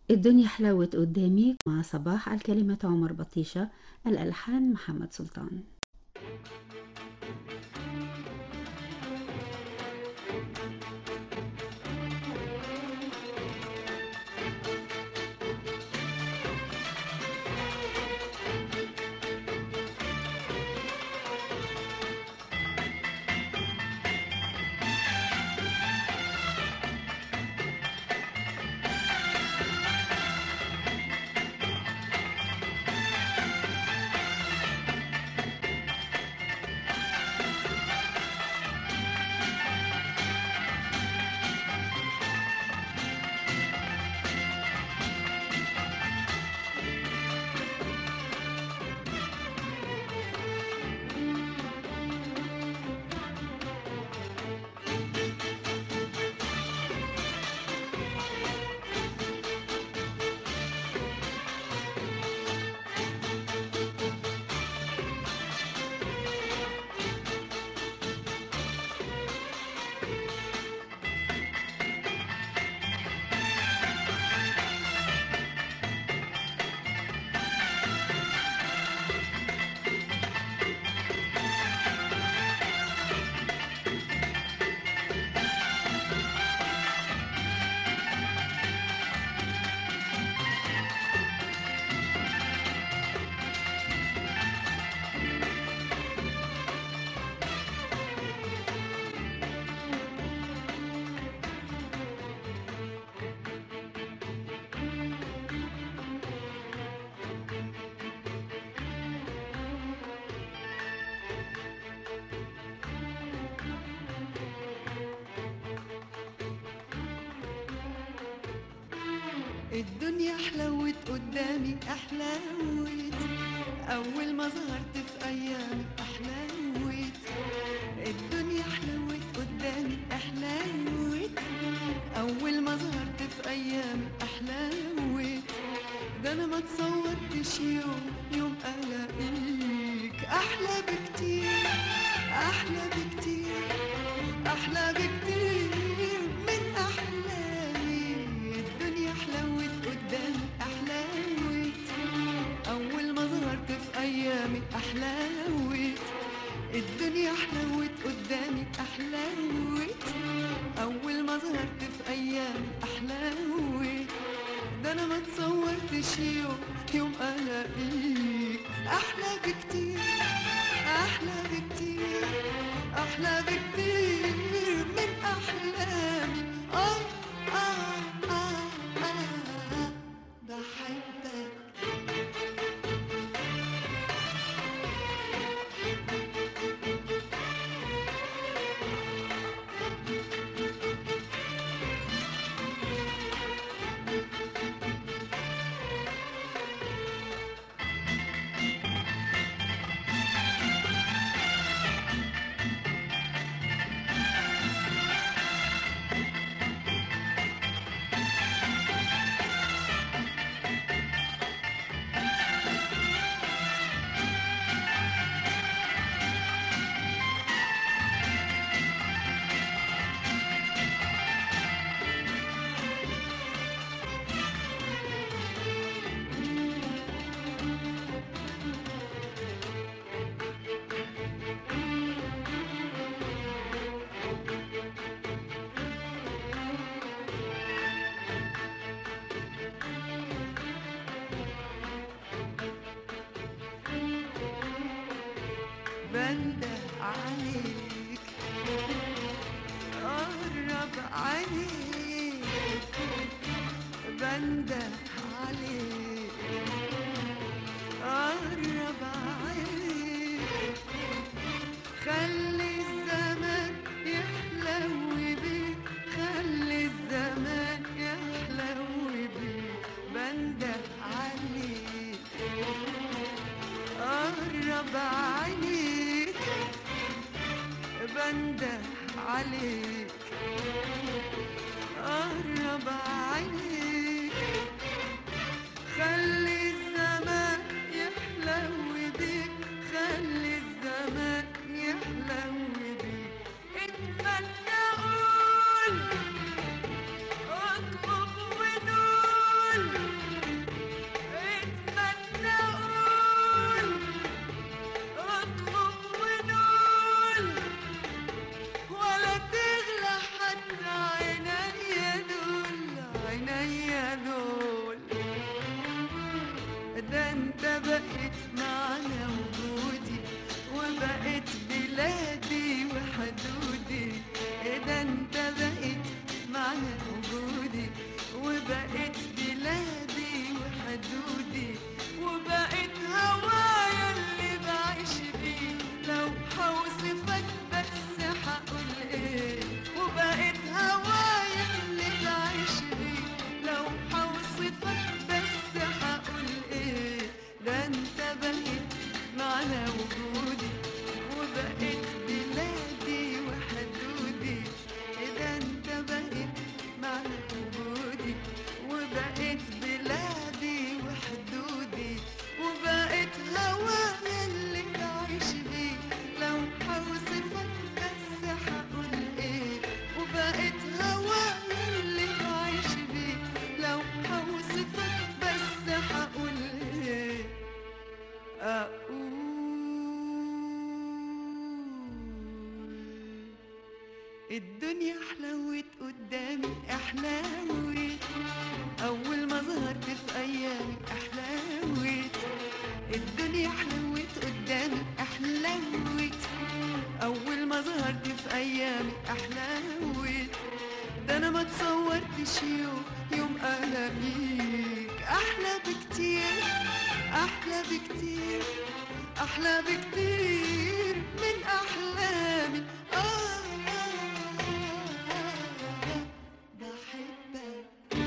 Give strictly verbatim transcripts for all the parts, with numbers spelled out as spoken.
الدنيا حلوت قدامي مع صباح. الكلمة عمر بطيشة، الألحان محمد سلطان. الدنيا حلوت قدامي أحلوت، أول ما ظهرت في أيامي أحلوت. الدنيا حلوت قدامي أحلوت، أول ما ظهرت في أيامي أحلوت. ده أنا ما تصورتش يوم يوم ألاقيك أحلى بكتير، أحلى بكتير، أحلى بكتير من أحلامي. الدنيا حلوت قدامي أحلوت، أول ما ظهرت في أيامي أحلوت. الدنيا حلوت قدامي أحلوت، أول ما ظهرت في أيامي أحلوت. ده أنا ما تصورتش يوم يوم ألاقيك أحلى بكتير، أحلى بكتير، أحلى بكتير من أحلامي. آه آه آه آه بحبك. بنده عليك قرب عليك، بنده عليك قرب عليك. خلي الزمان يحلو بيك، خلي الزمان يحلو بيك. بنده عليك قرب عليك، بنده عليك قرب عليك. خلي الزمان يحلو بيك، خلي الزمان يحلو بيك. اتمنى قول، اطلب ونقول، اتمنى قول اطلب ونقول ولا تغلى حتى عينيا دول عينيا دول ده انت بقيت معنى وجودي وبقيت بلادي وحدودي ده انت بقيت معنى وجودي وبقيت بلادي وحدودي وبقيت هوايا اللي بعيش بيه لو حوصفك بس هقول ايه وبقيت هوايا اللي بعيش بيه لو حوصفك بس هقول ايه ده انت بقيت معنى وجودي وبقيت بلادي وحدودي ده انت بقيت معنى وجودي وبقيت بلادي وحدودي وبقيت هوايا اللي بعيش بيه لو حوصفك بس هقول ايه وبقيت هوايا اللي بعيش بيه لو حوصفك بس هقول ايه اقول الدنيا حلوت قدامي احلوت اول ما ظهرت في ايامي احلوت الدنيا حلوت قدامي احلوت اول ما ظهرت في ايامي احلوت ده انا ما تصورتش يوم يوم الاقيك احلى بكتير احلى بكتير احلى بكتير من احلامي آه بحبك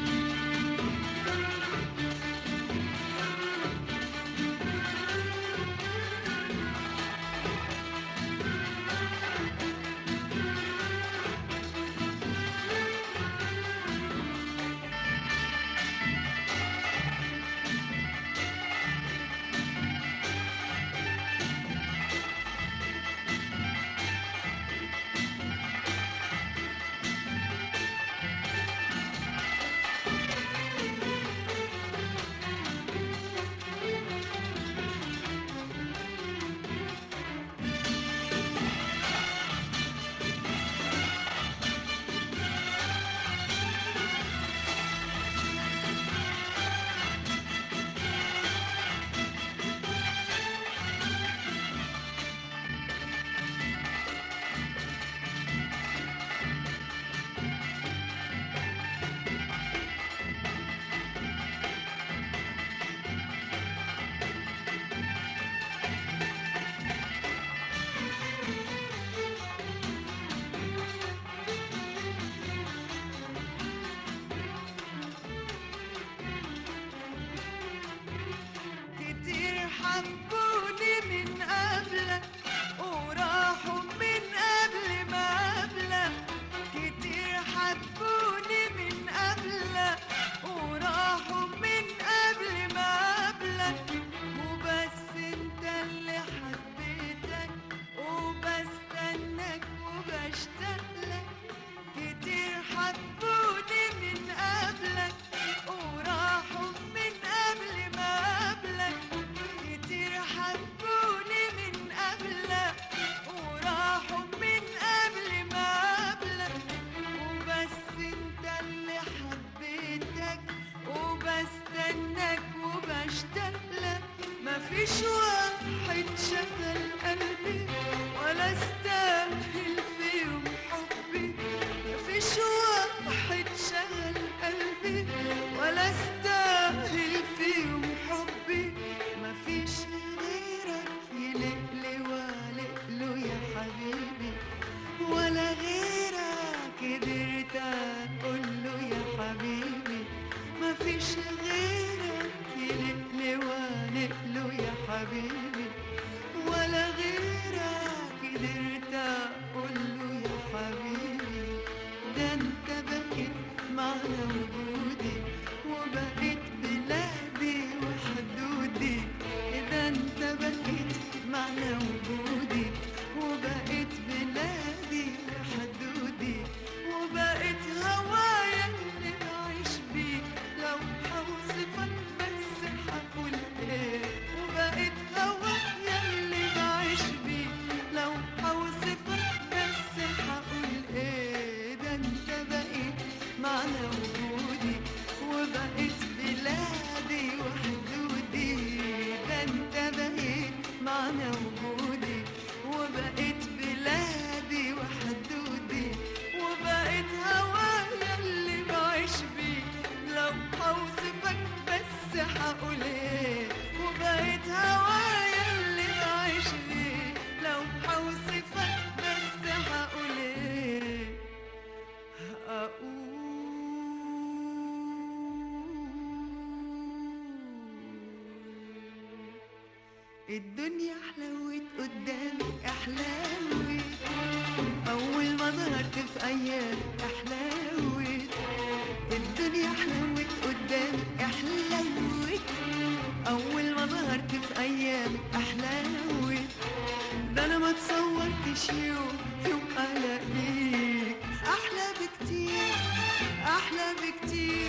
كتير حبوني من قبلك وراحوا من قبل ما قبلك كتير حبوني من قبلك وراحوا من قبل ما قبلك وبس انت اللي حبيتك وبستناك وبشتاق لك كتير حبوني من قبلك وراحوا من قبل ما قبلك كتير حبوني من قبلك وراحوا من قبل ما قبلك وبس انت اللي حبيتك وبستناك وبشتاق لك مفيش واحد شغل قلبي ولا استاهل في يوم حبي مفيش واحد شغل قلبي ولا استاهل في يوم حبي مفيش غيرك يلقلي والقله يا حبيبي ولا غيرك قدرت اقوله يا حبيبي مفيش غيرك يلقلي والقله يا حبيبي هقول ايه وبقيت هوايا اللي بعيش ليه لو هوصفك بس هقول ايه هقول الدنيا حلوت قدامي احلاوت اول ما ظهرت في ايام احلاوت الدنيا حلوت قدامي احلاوت اول ما ظهرت في ايام احلاوت ده انا ما تصورتش يوم يوم الاقيك احلى بكتير احلى بكتير